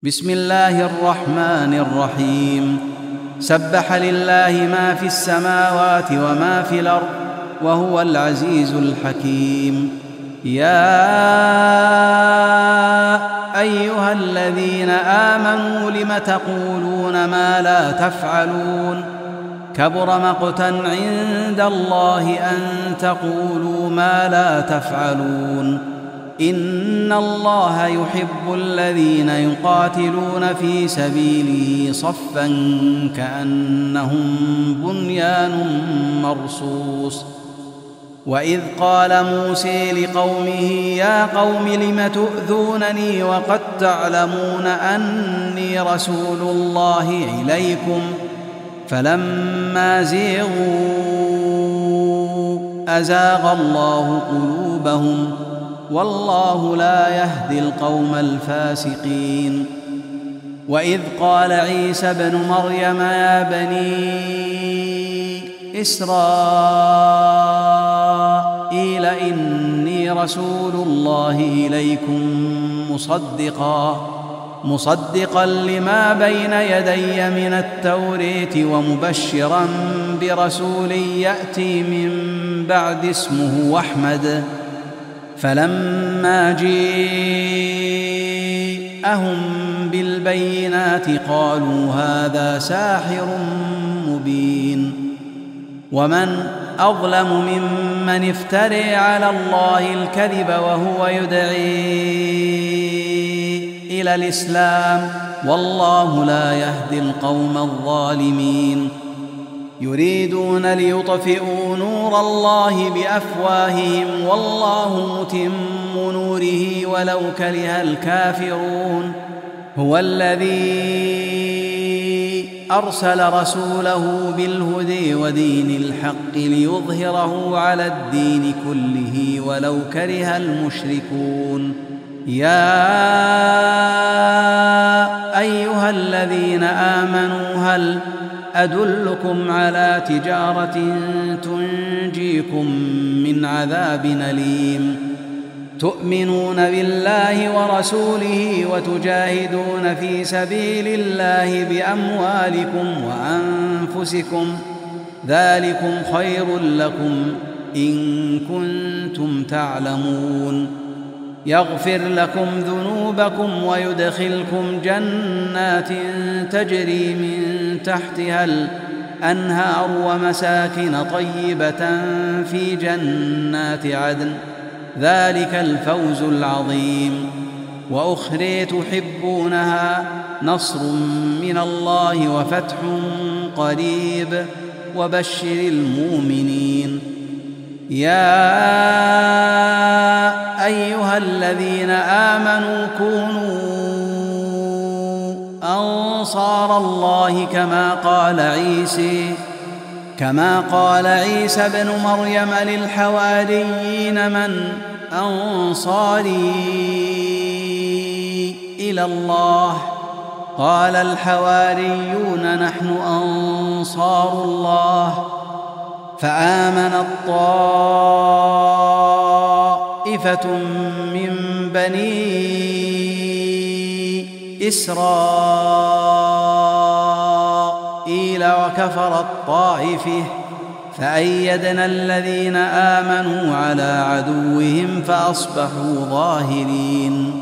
بسم الله الرحمن الرحيم. سبح لله ما في السماوات وما في الأرض وهو العزيز الحكيم. يا أيها الذين آمنوا لم تقولون ما لا تفعلون؟ كبر مقتا عند الله أن تقولوا ما لا تفعلون. إن الله يحب الذين يقاتلون في سبيله صفا كأنهم بنيان مرصوص. وإذ قال موسى لقومه يا قوم لم تؤذونني وقد تعلمون أني رسول الله إليكم فلما زيغوا أزاغ الله قلوبهم والله لا يهدي القوم الفاسقين. وإذ قال عيسى ابن مريم يا بني إسرائيل إني رسول الله إليكم مصدقا لما بين يدي من التوراة ومبشرا برسول يأتي من بعد اسمه أحمد. فلما جاءهم بالبينات قالوا هذا ساحر مبين. ومن أظلم ممن افترى على الله الكذب وهو يدعي إلى الإسلام والله لا يهدي القوم الظالمين. يريدون ليطفئوا نور الله بأفواههم والله متم نوره ولو كره الكافرون. هو الذي أرسل رسوله بالهدى ودين الحق ليظهره على الدين كله ولو كره المشركون. يا أيها الذين آمنوا هل أدلكم على تجارة تنجيكم من عذاب أليم؟ تؤمنون بالله ورسوله وتجاهدون في سبيل الله بأموالكم وأنفسكم ذلكم خير لكم إن كنتم تعلمون. يغفر لكم ذنوبكم ويدخلكم جنات تجري من تحتها الأنهار ومساكن طيبة في جنات عدن ذلك الفوز العظيم. وأخرى تحبونها نصر من الله وفتح قريب وبشر المؤمنين. يا أيها الذين آمنوا كونوا أنصار الله كما قال عيسى بن مريم للحواريين من أنصاري إلى الله؟ قال الحواريون نحن أنصار الله. فآمنت طائفة من بني إسرائيل وكفرت طائفة فأيدنا الذين آمنوا على عدوهم فأصبحوا ظاهرين.